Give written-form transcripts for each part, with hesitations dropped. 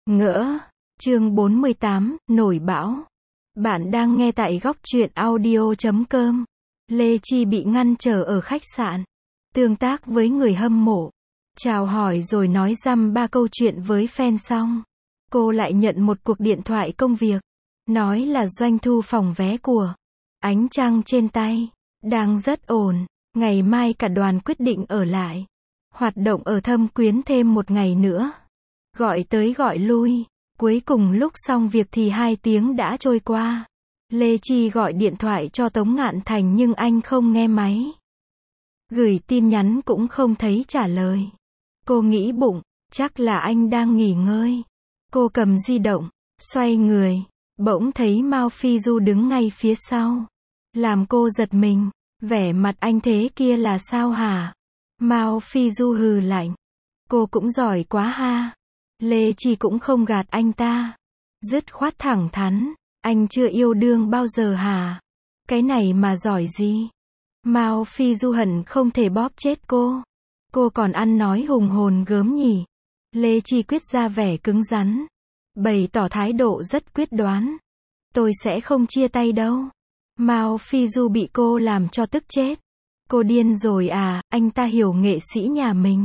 Ngỡ. Chương 48, nổi bão. Bạn đang nghe tại góc truyện audio.com. Lê Chi bị ngăn trở ở khách sạn. Tương tác với người hâm mộ. Chào hỏi rồi nói dăm ba câu chuyện với fan xong. Cô lại nhận một cuộc điện thoại công việc. Nói là doanh thu phòng vé của Ánh Trăng trên tay đang rất ổn. Ngày mai cả đoàn quyết định ở lại. Hoạt động ở Thâm Quyến thêm một ngày nữa. Gọi tới gọi lui. Cuối cùng lúc xong việc thì 2 tiếng đã trôi qua. Lê Chi gọi điện thoại cho Tống Ngạn Thành nhưng anh không nghe máy. Gửi tin nhắn cũng không thấy trả lời. Cô nghĩ bụng, chắc là anh đang nghỉ ngơi. Cô cầm di động, xoay người, bỗng thấy Mao Phi Du đứng ngay phía sau. Làm cô giật mình, vẻ mặt anh thế kia là sao hả? Mao Phi Du hừ lạnh. Cô cũng giỏi quá ha. Lê Chi cũng không gạt anh ta. Dứt khoát thẳng thắn, anh chưa yêu đương bao giờ hả? Cái này mà giỏi gì? Mao Phi Du hận không thể bóp chết cô. Cô còn ăn nói hùng hồn gớm nhỉ? Lê Chi quyết ra vẻ cứng rắn, bày tỏ thái độ rất quyết đoán. Tôi sẽ không chia tay đâu. Mao Phi Du bị cô làm cho tức chết. Cô điên rồi à? Anh ta hiểu nghệ sĩ nhà mình.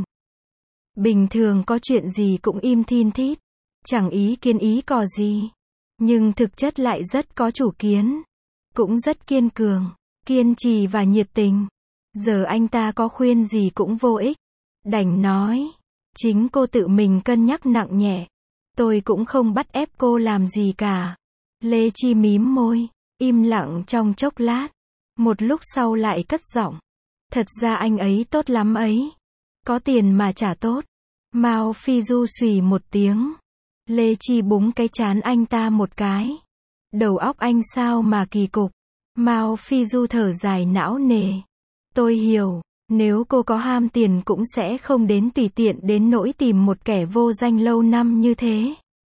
Bình thường có chuyện gì cũng im thin thít, chẳng ý kiến ý cò gì. Nhưng thực chất lại rất có chủ kiến, cũng rất kiên cường, kiên trì và nhiệt tình. Giờ anh ta có khuyên gì cũng vô ích. Đành nói, chính cô tự mình cân nhắc nặng nhẹ. Tôi cũng không bắt ép cô làm gì cả. Lê Chi mím môi, im lặng trong chốc lát. Một lúc sau lại cất giọng. Thật ra anh ấy tốt lắm ấy. Có tiền mà trả tốt. Mao Phi Du xùy một tiếng. Lê Chi búng cái trán anh ta một cái. Đầu óc anh sao mà kỳ cục. Mao Phi Du thở dài não nề. Tôi hiểu, nếu cô có ham tiền cũng sẽ không đến tùy tiện đến nỗi tìm một kẻ vô danh lâu năm như thế.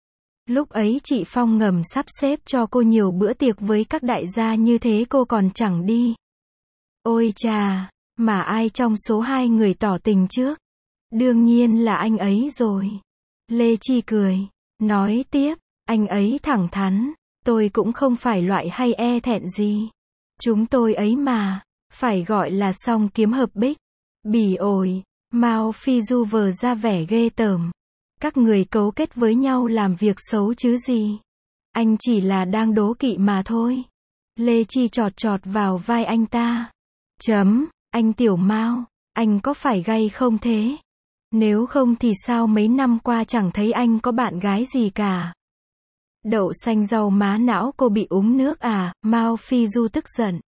Lúc ấy chị Phong ngầm sắp xếp cho cô nhiều bữa tiệc với các đại gia như thế cô còn chẳng đi. Ôi chà, mà ai trong số 2 người tỏ tình trước? Đương nhiên là anh ấy rồi. Lê Chi cười, nói tiếp, anh ấy thẳng thắn, tôi cũng không phải loại hay e thẹn gì. Chúng tôi ấy mà, phải gọi là song kiếm hợp bích. Bỉ ổi, Mao Phi Du vờ ra vẻ ghê tởm. Các người cấu kết với nhau làm việc xấu chứ gì. Anh chỉ là đang đố kỵ mà thôi. Lê Chi chọt chọt vào vai anh ta. Anh Tiểu Mao, anh có phải gay không thế? Nếu không thì sao mấy năm qua chẳng thấy anh có bạn gái gì cả? Đậu xanh rau má não cô bị uống nước à? Mao Phi Du tức giận.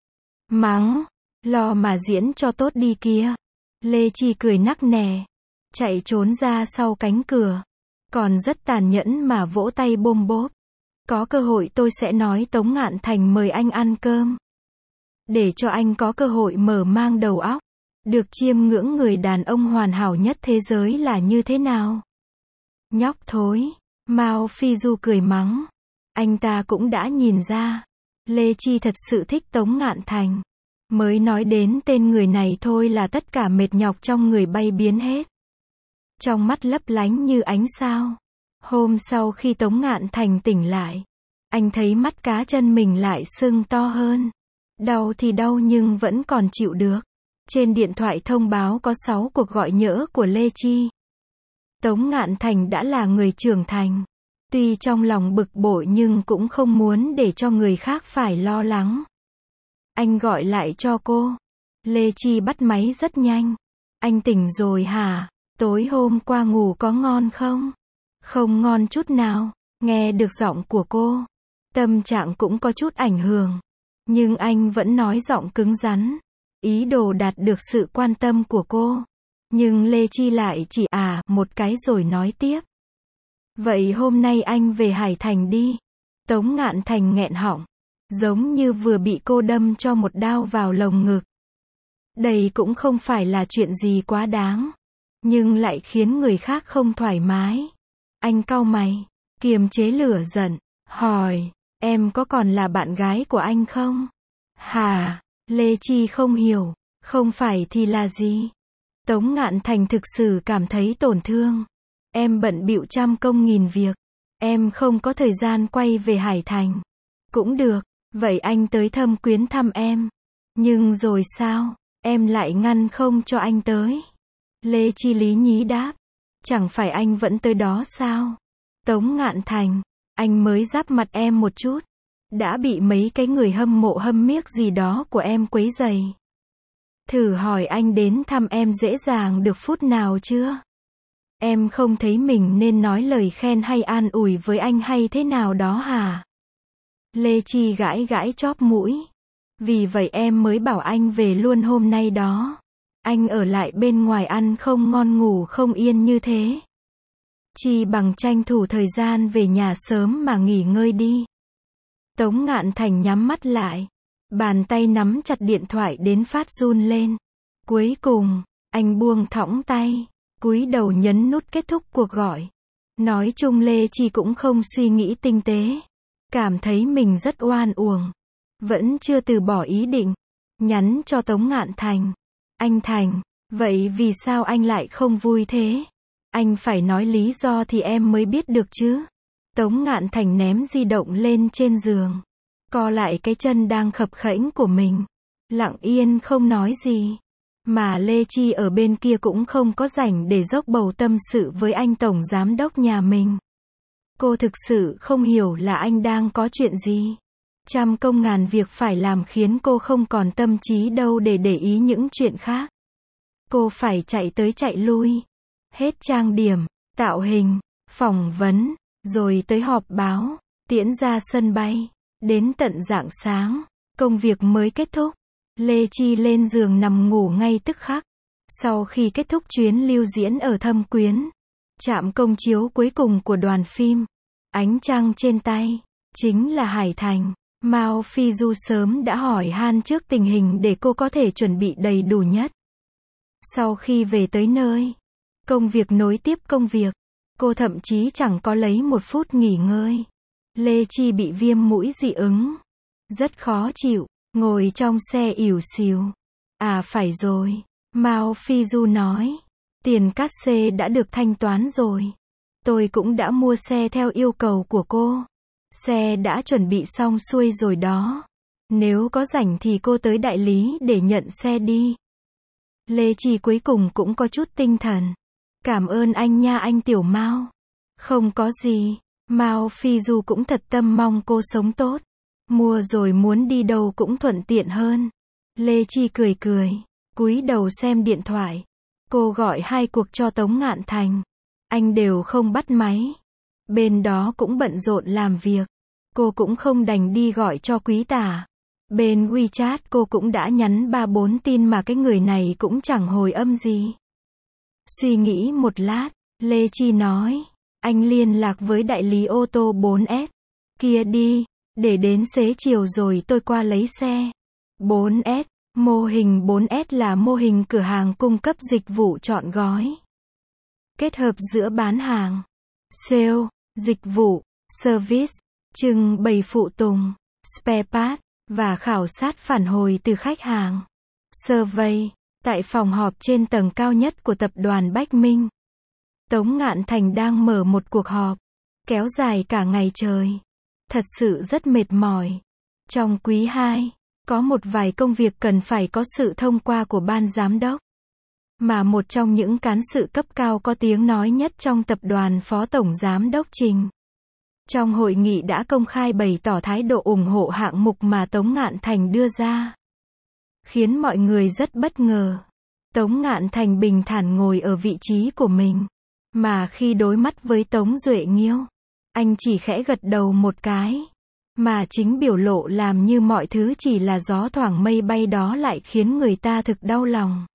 Mắng, lo mà diễn cho tốt đi kia. Lê Chi cười nắc nẻ, chạy trốn ra sau cánh cửa. Còn rất tàn nhẫn mà vỗ tay bôm bốp. Có cơ hội tôi sẽ nói Tống Ngạn Thành mời anh ăn cơm. Để cho anh có cơ hội mở mang đầu óc. Được chiêm ngưỡng người đàn ông hoàn hảo nhất thế giới là như thế nào? Nhóc thối. Mao Phi Du cười mắng. Anh ta cũng đã nhìn ra. Lê Chi thật sự thích Tống Ngạn Thành. Mới nói đến tên người này thôi là tất cả mệt nhọc trong người bay biến hết. Trong mắt lấp lánh như ánh sao. Hôm sau khi Tống Ngạn Thành tỉnh lại, anh thấy mắt cá chân mình lại sưng to hơn. Đau thì đau nhưng vẫn còn chịu được. Trên điện thoại thông báo có 6 cuộc gọi nhỡ của Lê Chi. Tống Ngạn Thành đã là người trưởng thành. Tuy trong lòng bực bội nhưng cũng không muốn để cho người khác phải lo lắng. Anh gọi lại cho cô. Lê Chi bắt máy rất nhanh. Anh tỉnh rồi hả? Tối hôm qua ngủ có ngon không? Không ngon chút nào. Nghe được giọng của cô, tâm trạng cũng có chút ảnh hưởng. Nhưng anh vẫn nói giọng cứng rắn. Ý đồ đạt được sự quan tâm của cô. Nhưng Lê Chi lại chỉ một cái rồi nói tiếp. Vậy hôm nay anh về Hải Thành đi. Tống Ngạn Thành nghẹn họng. Giống như vừa bị cô đâm cho một đao vào lồng ngực. Đây cũng không phải là chuyện gì quá đáng. Nhưng lại khiến người khác không thoải mái. Anh cau mày, kiềm chế lửa giận, hỏi, em có còn là bạn gái của anh không? Hả? Lê Chi không hiểu, không phải thì là gì? Tống Ngạn Thành thực sự cảm thấy tổn thương. Em bận bịu trăm công nghìn việc. Em không có thời gian quay về Hải Thành. Cũng được, vậy anh tới Thâm Quyến thăm em. Nhưng rồi sao? Em lại ngăn không cho anh tới. Lê Chi lý nhí đáp. Chẳng phải anh vẫn tới đó sao? Tống Ngạn Thành, anh mới giáp mặt em một chút. Đã bị mấy cái người hâm mộ hâm miếc gì đó của em quấy rầy. Thử hỏi anh đến thăm em dễ dàng được phút nào chưa? Em không thấy mình nên nói lời khen hay an ủi với anh hay thế nào đó hả? Lê Chi gãi gãi chóp mũi. Vì vậy em mới bảo anh về luôn hôm nay đó. Anh ở lại bên ngoài ăn không ngon ngủ không yên như thế. Chi bằng tranh thủ thời gian về nhà sớm mà nghỉ ngơi đi. Tống Ngạn Thành nhắm mắt lại. Bàn tay nắm chặt điện thoại đến phát run lên. Cuối cùng, anh buông thõng tay. Cúi đầu nhấn nút kết thúc cuộc gọi. Nói chung Lê Chi cũng không suy nghĩ tinh tế. Cảm thấy mình rất oan uổng. Vẫn chưa từ bỏ ý định. Nhắn cho Tống Ngạn Thành. Anh Thành, vậy vì sao anh lại không vui thế? Anh phải nói lý do thì em mới biết được chứ. Tống Ngạn Thành ném di động lên trên giường. Co lại cái chân đang khập khễnh của mình. Lặng yên không nói gì. Mà Lê Chi ở bên kia cũng không có rảnh để dốc bầu tâm sự với anh tổng giám đốc nhà mình. Cô thực sự không hiểu là anh đang có chuyện gì. Trăm công ngàn việc phải làm khiến cô không còn tâm trí đâu để ý những chuyện khác. Cô phải chạy tới chạy lui. Hết trang điểm, tạo hình, phỏng vấn, rồi tới họp báo, tiễn ra sân bay. Đến tận rạng sáng, công việc mới kết thúc. Lê Chi lên giường nằm ngủ ngay tức khắc. Sau khi kết thúc chuyến lưu diễn ở Thâm Quyến, trạm công chiếu cuối cùng của đoàn phim, ánh trăng trên tay, chính là Hải Thành. Mao Phi Du sớm đã hỏi han trước tình hình để cô có thể chuẩn bị đầy đủ nhất. Sau khi về tới nơi, công việc nối tiếp công việc, cô thậm chí chẳng có lấy một phút nghỉ ngơi. Lê Chi bị viêm mũi dị ứng, rất khó chịu, ngồi trong xe ỉu xìu. À phải rồi, Mao Phi Du nói, tiền cát xê đã được thanh toán rồi. Tôi cũng đã mua xe theo yêu cầu của cô. Xe đã chuẩn bị xong xuôi rồi đó. Nếu có rảnh thì cô tới đại lý để nhận xe đi. Lê Chi cuối cùng cũng có chút tinh thần. Cảm ơn anh nha anh Tiểu Mao. Không có gì. Mao Phi Du cũng thật tâm mong cô sống tốt. Mua rồi muốn đi đâu cũng thuận tiện hơn. Lê Chi cười cười, cúi đầu xem điện thoại. Cô gọi 2 cuộc cho Tống Ngạn Thành. Anh đều không bắt máy. Bên đó cũng bận rộn làm việc. Cô cũng không đành đi gọi cho Quý Tả. Bên WeChat cô cũng đã nhắn 3-4 tin mà cái người này cũng chẳng hồi âm gì. Suy nghĩ một lát, Lê Chi nói, anh liên lạc với đại lý ô tô 4S kia đi, để đến xế chiều rồi tôi qua lấy xe. 4S, mô hình 4S là mô hình cửa hàng cung cấp dịch vụ trọn gói. Kết hợp giữa bán hàng, sale, dịch vụ, service, trưng bày phụ tùng, spare part, và khảo sát phản hồi từ khách hàng. Survey, tại phòng họp trên tầng cao nhất của tập đoàn Bách Minh. Tống Ngạn Thành đang mở một cuộc họp, kéo dài cả ngày trời. Thật sự rất mệt mỏi. Trong quý 2, có một vài công việc cần phải có sự thông qua của ban giám đốc. Mà một trong những cán sự cấp cao có tiếng nói nhất trong tập đoàn Phó Tổng Giám đốc Trình. Trong hội nghị đã công khai bày tỏ thái độ ủng hộ hạng mục mà Tống Ngạn Thành đưa ra. Khiến mọi người rất bất ngờ. Tống Ngạn Thành bình thản ngồi ở vị trí của mình. Mà khi đối mắt với Tống Duệ Nghiêu, anh chỉ khẽ gật đầu một cái. Mà chính biểu lộ làm như mọi thứ chỉ là gió thoảng mây bay đó lại khiến người ta thực đau lòng.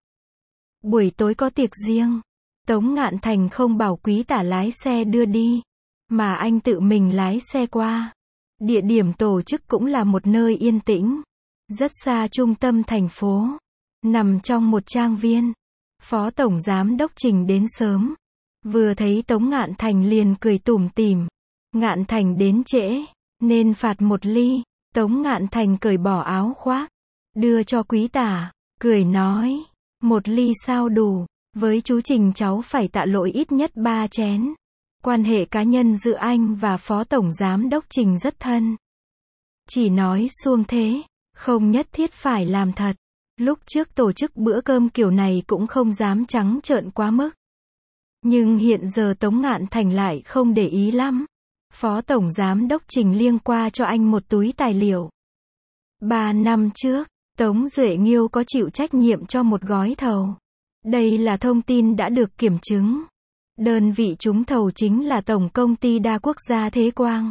Buổi tối có tiệc riêng. Tống Ngạn Thành không bảo Quý Tả lái xe đưa đi, mà anh tự mình lái xe qua. Địa điểm tổ chức cũng là một nơi yên tĩnh, rất xa trung tâm thành phố, nằm trong một trang viên. Phó Tổng Giám đốc Trình đến sớm. Vừa thấy Tống Ngạn Thành liền cười tủm tỉm. Ngạn Thành đến trễ, nên phạt một ly. Tống Ngạn Thành cởi bỏ áo khoác, đưa cho Quý Tả, cười nói, một ly sao đủ. Với chú Trình cháu phải tạ lỗi ít nhất 3 chén. Quan hệ cá nhân giữa anh và Phó Tổng Giám đốc Trình rất thân. Chỉ nói suông thế, không nhất thiết phải làm thật. Lúc trước tổ chức bữa cơm kiểu này cũng không dám trắng trợn quá mức. Nhưng hiện giờ Tống Ngạn Thành lại không để ý lắm. Phó Tổng Giám đốc Trình liêng qua cho anh một túi tài liệu. 3 năm trước, Tống Duệ Nghiêu có chịu trách nhiệm cho một gói thầu. Đây là thông tin đã được kiểm chứng. Đơn vị trúng thầu chính là Tổng Công ty Đa Quốc gia Thế Quang.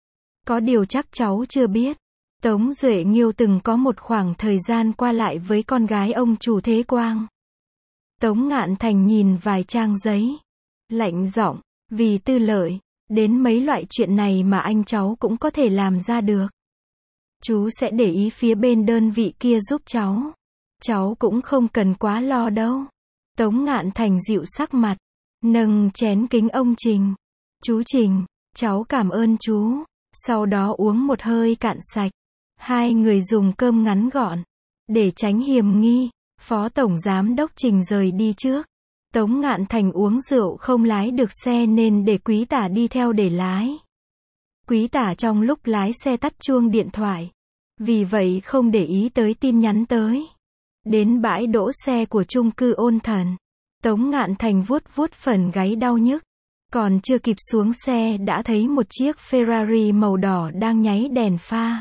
Có điều chắc cháu chưa biết. Tống Duệ Nghiêu từng có một khoảng thời gian qua lại với con gái ông chủ Thế Quang. Tống Ngạn Thành nhìn vài trang giấy. Lạnh giọng, vì tư lợi, đến mấy loại chuyện này mà anh cháu cũng có thể làm ra được. Chú sẽ để ý phía bên đơn vị kia giúp cháu. Cháu cũng không cần quá lo đâu. Tống Ngạn Thành dịu sắc mặt, nâng chén kính ông Trình. Chú Trình, cháu cảm ơn chú. Sau đó uống một hơi cạn sạch. Hai người dùng cơm ngắn gọn. Để tránh hiềm nghi, Phó Tổng Giám đốc Trình rời đi trước. Tống Ngạn Thành uống rượu không lái được xe nên để Quý Tả đi theo để lái. Quý Tả trong lúc lái xe tắt chuông điện thoại. Vì vậy không để ý tới tin nhắn tới. Đến bãi đỗ xe của chung cư Ôn Thần. Tống Ngạn Thành vuốt vuốt phần gáy đau nhức. Còn chưa kịp xuống xe đã thấy một chiếc Ferrari màu đỏ đang nháy đèn pha.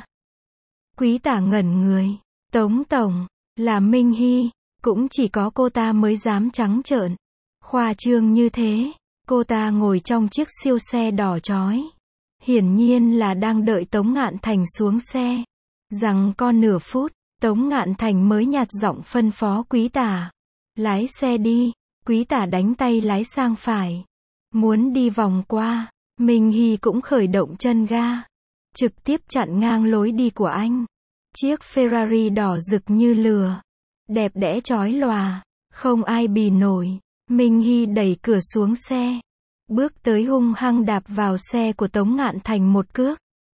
Quý Tả ngẩn người. Tống Tổng, là Minh Hy. Cũng chỉ có cô ta mới dám trắng trợn. Khoa trương như thế. Cô ta ngồi trong chiếc siêu xe đỏ chói. Hiển nhiên là đang đợi Tống Ngạn Thành xuống xe. Rằng con nửa phút, Tống Ngạn Thành mới nhạt giọng phân phó Quý Tả. Lái xe đi. Quý Tả đánh tay lái sang phải. Muốn đi vòng qua. Minh Hy cũng khởi động chân ga. Trực tiếp chặn ngang lối đi của anh. Chiếc Ferrari đỏ rực như lửa. Đẹp đẽ chói lòa. Không ai bì nổi. Minh Hy đẩy cửa xuống xe. Bước tới hung hăng đạp vào xe của Tống Ngạn Thành một cước.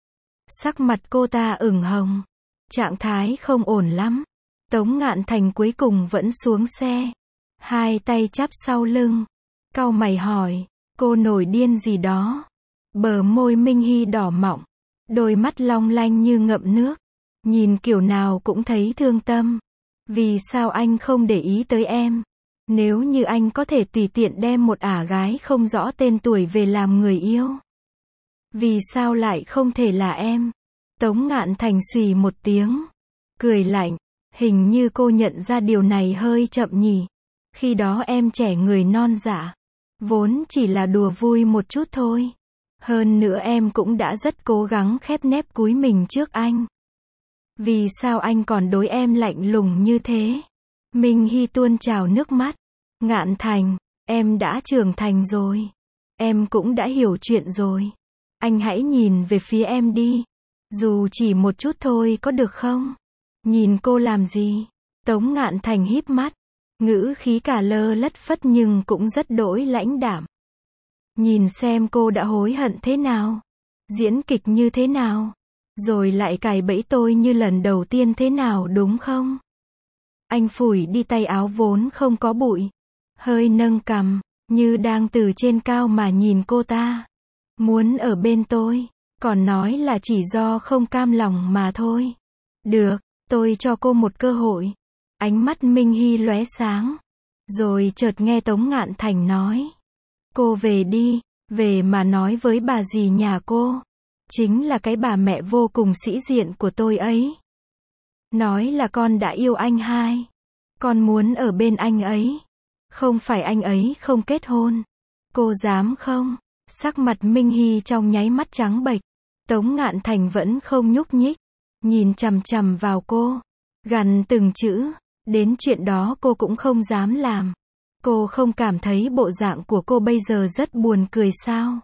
Sắc mặt cô ta ửng hồng. Trạng thái không ổn lắm. Tống Ngạn Thành cuối cùng vẫn xuống xe. Hai tay chắp sau lưng. Cau mày hỏi. Cô nổi điên gì đó? Bờ môi Minh Hy đỏ mọng. Đôi mắt long lanh như ngậm nước. Nhìn kiểu nào cũng thấy thương tâm. Vì sao anh không để ý tới em? Nếu như anh có thể tùy tiện đem một ả gái không rõ tên tuổi về làm người yêu. Vì sao lại không thể là em? Tống Ngạn Thành xùy một tiếng. Cười lạnh. Hình như cô nhận ra điều này hơi chậm nhỉ. Khi đó em trẻ người non dạ. Vốn chỉ là đùa vui một chút thôi. Hơn nữa em cũng đã rất cố gắng khép nép cúi mình trước anh. Vì sao anh còn đối em lạnh lùng như thế? Minh Hy tuôn trào nước mắt. Ngạn Thành, em đã trưởng thành rồi. Em cũng đã hiểu chuyện rồi. Anh hãy nhìn về phía em đi. Dù chỉ một chút thôi có được không? Nhìn cô làm gì? Tống Ngạn Thành híp mắt. Ngữ khí cả lơ lất phất nhưng cũng rất đỗi lãnh đạm. Nhìn xem cô đã hối hận thế nào? Diễn kịch như thế nào? Rồi lại cài bẫy tôi như lần đầu tiên thế nào đúng không? Anh phủi đi tay áo vốn không có bụi. Hơi nâng cằm, như đang từ trên cao mà nhìn cô ta. Muốn ở bên tôi, còn nói là chỉ do không cam lòng mà thôi. Được, tôi cho cô một cơ hội. Ánh mắt Minh Hy lóe sáng. Rồi chợt nghe Tống Ngạn Thành nói. Cô về đi, về mà nói với bà dì nhà cô. Chính là cái bà mẹ vô cùng sĩ diện của tôi ấy. Nói là con đã yêu anh hai. Con muốn ở bên anh ấy. Không phải anh ấy không kết hôn. Cô dám không? Sắc mặt Minh Hy trong nháy mắt trắng bệch. Tống Ngạn Thành vẫn không nhúc nhích. Nhìn chằm chằm vào cô. Gằn từng chữ. Đến chuyện đó cô cũng không dám làm. Cô không cảm thấy bộ dạng của cô bây giờ rất buồn cười sao?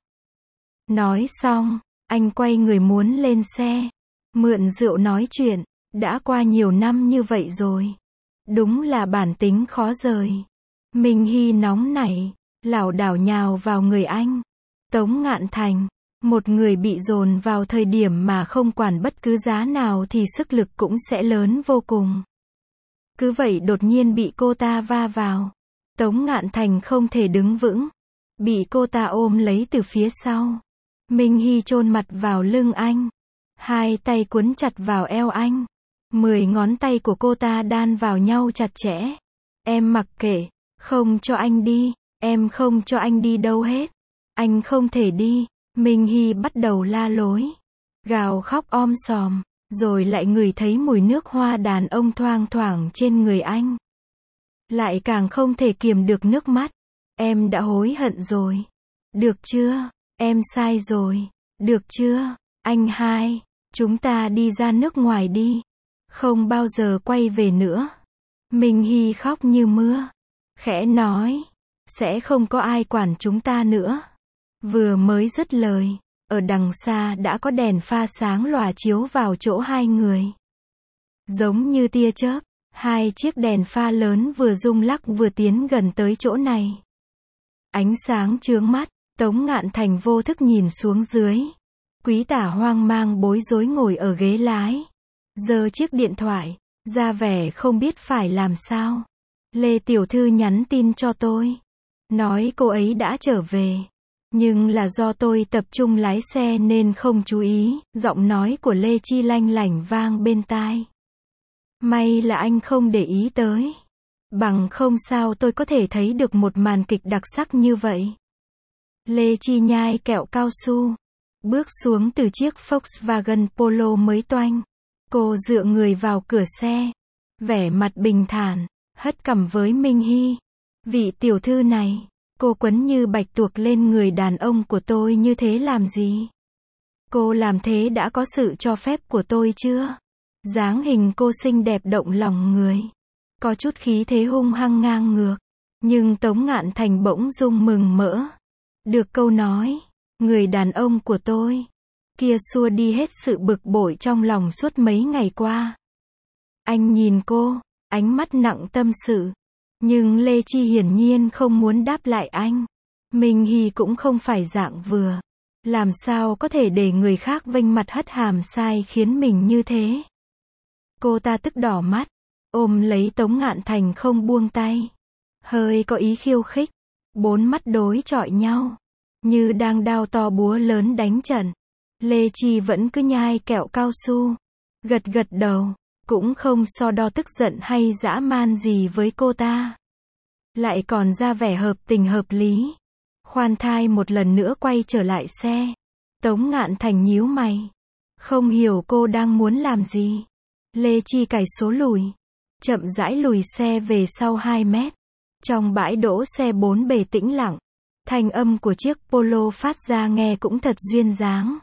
Nói xong, anh quay người muốn lên xe. Mượn rượu nói chuyện. Đã qua nhiều năm như vậy rồi. Đúng là bản tính khó rời. Minh Hy nóng nảy, lảo đảo nhào vào người anh. Tống Ngạn Thành, một người bị dồn vào thời điểm mà không quản bất cứ giá nào thì sức lực cũng sẽ lớn vô cùng. Cứ vậy đột nhiên bị cô ta va vào. Tống Ngạn Thành không thể đứng vững, bị cô ta ôm lấy từ phía sau. Minh Hy chôn mặt vào lưng anh, hai tay cuốn chặt vào eo anh. 10 ngón tay của cô ta đan vào nhau chặt chẽ. Em mặc kệ, không cho anh đi, em không cho anh đi đâu hết. Anh không thể đi. Minh Hy bắt đầu la lối, gào khóc om sòm, rồi lại ngửi thấy mùi nước hoa đàn ông thoang thoảng trên người anh. Lại càng không thể kiềm được nước mắt. Em đã hối hận rồi. Được chưa? Em sai rồi. Được chưa? Anh hai, chúng ta đi ra nước ngoài đi. Không bao giờ quay về nữa. Minh Hy khóc như mưa, khẽ nói, sẽ không có ai quản chúng ta nữa. Vừa mới dứt lời, ở đằng xa đã có đèn pha sáng lòa chiếu vào chỗ hai người. Giống như tia chớp, hai chiếc đèn pha lớn vừa rung lắc vừa tiến gần tới chỗ này. Ánh sáng chướng mắt, Tống Ngạn Thành vô thức nhìn xuống dưới. Quý tả hoang mang bối rối ngồi ở ghế lái, giơ chiếc điện thoại, ra vẻ không biết phải làm sao. Lê tiểu thư nhắn tin cho tôi, nói cô ấy đã trở về. Nhưng là do tôi tập trung lái xe nên không chú ý, giọng nói của Lê Chi lanh lảnh vang bên tai. May là anh không để ý tới. Bằng không sao tôi có thể thấy được một màn kịch đặc sắc như vậy. Lê Chi nhai kẹo cao su, bước xuống từ chiếc Volkswagen Polo mới toanh. Cô dựa người vào cửa xe, vẻ mặt bình thản, hất cằm với Minh Hy. Vị tiểu thư này, cô quấn như bạch tuộc lên người đàn ông của tôi như thế làm gì? Cô làm thế đã có sự cho phép của tôi chưa? Dáng hình cô xinh đẹp động lòng người, có chút khí thế hung hăng ngang ngược. Nhưng Tống Ngạn Thành bỗng dưng mừng mỡ. Được câu nói, người đàn ông của tôi kia xua đi hết sự bực bội trong lòng suốt mấy ngày qua. Anh nhìn cô, ánh mắt nặng tâm sự. Nhưng Lê Chi hiển nhiên không muốn đáp lại anh. Minh Hy cũng không phải dạng vừa. Làm sao có thể để người khác vênh mặt hất hàm sai khiến mình như thế? Cô ta tức đỏ mắt, ôm lấy Tống Ngạn Thành không buông tay. Hơi có ý khiêu khích. Bốn mắt đối chọi nhau, như đang đao to búa lớn đánh trận. Lê Chi vẫn cứ nhai kẹo cao su, gật gật đầu, cũng không so đo tức giận hay dã man gì với cô ta. Lại còn ra vẻ hợp tình hợp lý. Khoan thai một lần nữa quay trở lại xe. Tống Ngạn Thành nhíu mày, không hiểu cô đang muốn làm gì. Lê Chi cài số lùi, chậm rãi lùi xe về sau 2 mét. Trong bãi đỗ xe 4 bề tĩnh lặng, thanh âm của chiếc Polo phát ra nghe cũng thật duyên dáng.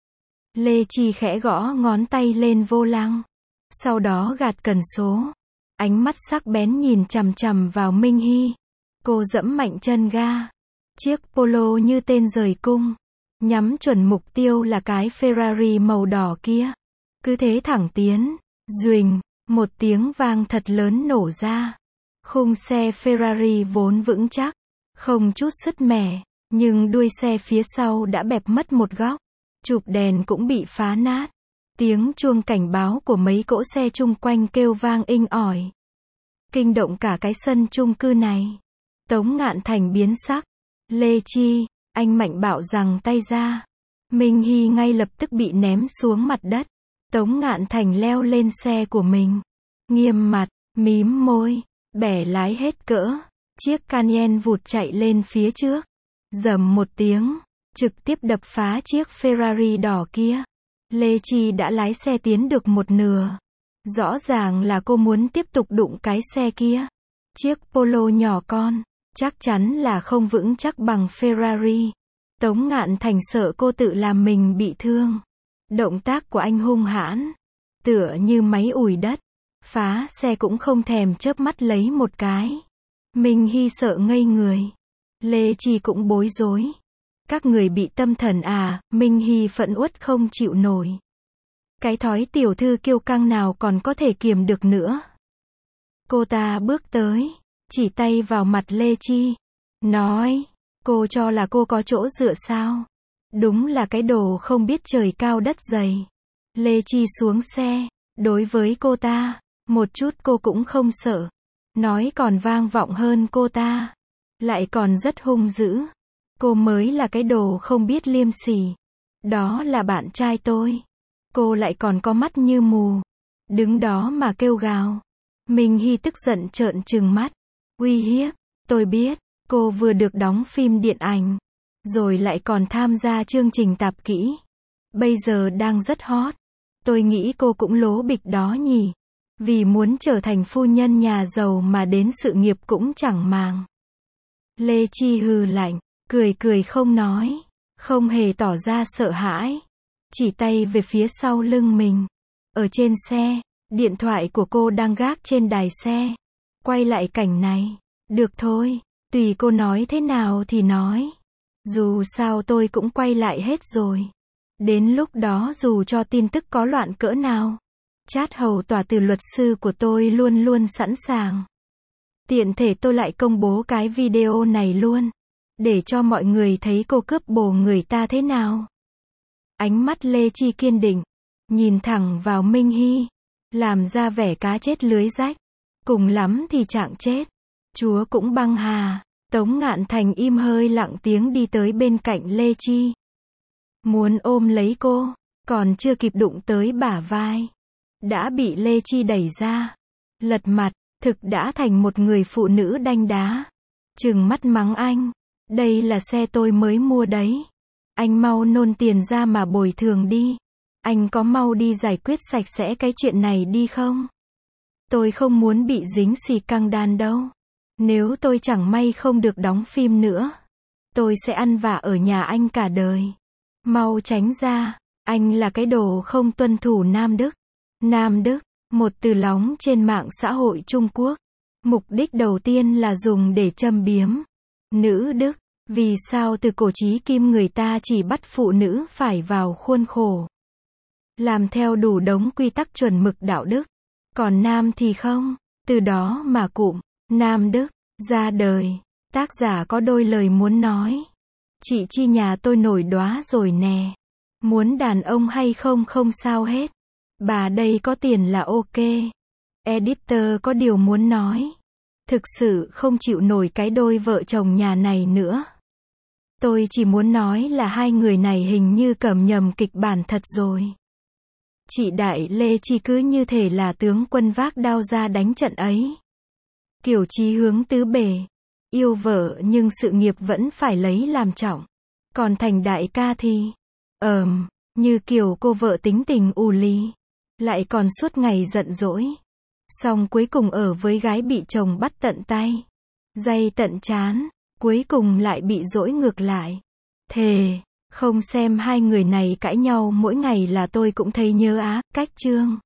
Lê Chi khẽ gõ ngón tay lên vô lăng, sau đó gạt cần số. Ánh mắt sắc bén nhìn chằm chằm vào Minh Hy. Cô giẫm mạnh chân ga. Chiếc Polo như tên rời cung, nhắm chuẩn mục tiêu là cái Ferrari màu đỏ kia. Cứ thế thẳng tiến, duỳnh, một tiếng vang thật lớn nổ ra. Khung xe Ferrari vốn vững chắc, không chút sứt mẻ, nhưng đuôi xe phía sau đã bẹp mất một góc. Chụp đèn cũng bị phá nát. Tiếng chuông cảnh báo của mấy cỗ xe chung quanh kêu vang inh ỏi, kinh động cả cái sân chung cư này. Tống Ngạn Thành biến sắc. Lê Chi, anh mạnh bạo giằng tay ra. Minh Hy ngay lập tức bị ném xuống mặt đất. Tống Ngạn Thành leo lên xe của mình, nghiêm mặt, mím môi, bẻ lái hết cỡ. Chiếc Cayenne vụt chạy lên phía trước, rầm một tiếng, trực tiếp đập phá chiếc Ferrari đỏ kia. Lê Chi đã lái xe tiến được một nửa. Rõ ràng là cô muốn tiếp tục đụng cái xe kia. Chiếc Polo nhỏ con, chắc chắn là không vững chắc bằng Ferrari. Tống Ngạn Thành sợ cô tự làm mình bị thương. Động tác của anh hung hãn, tựa như máy ủi đất. Phá xe cũng không thèm chớp mắt lấy một cái. Minh Hy sợ ngây người. Lê Chi cũng bối rối. Các người bị tâm thần à? Minh Hy phẫn uất không chịu nổi. Cái thói tiểu thư kiêu căng nào còn có thể kiềm được nữa. Cô ta bước tới, chỉ tay vào mặt Lê Chi, nói, cô cho là cô có chỗ dựa sao? Đúng là cái đồ không biết trời cao đất dày. Lê Chi xuống xe, đối với cô ta, một chút cô cũng không sợ. Nói còn vang vọng hơn cô ta. Lại còn rất hung dữ. Cô mới là cái đồ không biết liêm sỉ. Đó là bạn trai tôi. Cô lại còn có mắt như mù. Đứng đó mà kêu gào. Minh Hy tức giận trợn trừng mắt. Uy hiếp. Tôi biết, cô vừa được đóng phim điện ảnh. Rồi lại còn tham gia chương trình tạp kỹ. Bây giờ đang rất hot. Tôi nghĩ cô cũng lố bịch đó nhỉ. Vì muốn trở thành phu nhân nhà giàu mà đến sự nghiệp cũng chẳng màng. Lê Chi hừ lạnh, cười cười không nói. Không hề tỏ ra sợ hãi. Chỉ tay về phía sau lưng mình. Ở trên xe, điện thoại của cô đang gác trên đài xe. Quay lại cảnh này. Được thôi, tùy cô nói thế nào thì nói. Dù sao tôi cũng quay lại hết rồi. Đến lúc đó dù cho tin tức có loạn cỡ nào, chat hầu tòa từ luật sư của tôi luôn luôn sẵn sàng. Tiện thể tôi lại công bố cái video này luôn. Để cho mọi người thấy cô cướp bồ người ta thế nào. Ánh mắt Lê Chi kiên định. Nhìn thẳng vào Minh Hy. Làm ra vẻ cá chết lưới rách. Cùng lắm thì trạng chết. Chúa cũng băng hà. Tống Ngạn Thành im hơi lặng tiếng đi tới bên cạnh Lê Chi. Muốn ôm lấy cô. Còn chưa kịp đụng tới bả vai. Đã bị Lê Chi đẩy ra. Lật mặt. Thực đã thành một người phụ nữ đanh đá. Trừng mắt mắng anh. Đây là xe tôi mới mua đấy. Anh mau nôn tiền ra mà bồi thường đi. Anh có mau đi giải quyết sạch sẽ cái chuyện này đi không? Tôi không muốn bị dính xì căng đan đâu. Nếu tôi chẳng may không được đóng phim nữa, tôi sẽ ăn vạ ở nhà anh cả đời. Mau tránh ra. Anh là cái đồ không tuân thủ Nam Đức. Nam Đức, một từ lóng trên mạng xã hội Trung Quốc. Mục đích đầu tiên là dùng để châm biếm nữ Đức. Vì sao từ cổ chí kim người ta chỉ bắt phụ nữ phải vào khuôn khổ, làm theo đủ đống quy tắc chuẩn mực đạo đức. Còn nam thì không. Từ đó mà cụm Nam Đức ra đời. Tác giả có đôi lời muốn nói. Chị Chi nhà tôi nổi đóa rồi nè. Muốn đàn ông hay không không sao hết. Bà đây có tiền là ok. Editor có điều muốn nói. Thực sự không chịu nổi cái đôi vợ chồng nhà này nữa. Tôi chỉ muốn nói là hai người này hình như cầm nhầm kịch bản thật rồi. Chị Đại Lê Chi cứ như thể là tướng quân vác đao ra đánh trận ấy. Kiểu chí hướng tứ bề. Yêu vợ nhưng sự nghiệp vẫn phải lấy làm trọng. Còn Thành đại ca thì như kiểu cô vợ tính tình ù lì. Lại còn suốt ngày giận dỗi. Xong cuối cùng ở với gái bị chồng bắt tận tay. Day tận chán. Cuối cùng lại bị dỗi ngược lại. Thề, không xem hai người này cãi nhau mỗi ngày là tôi cũng thấy nhớ á, cách chương.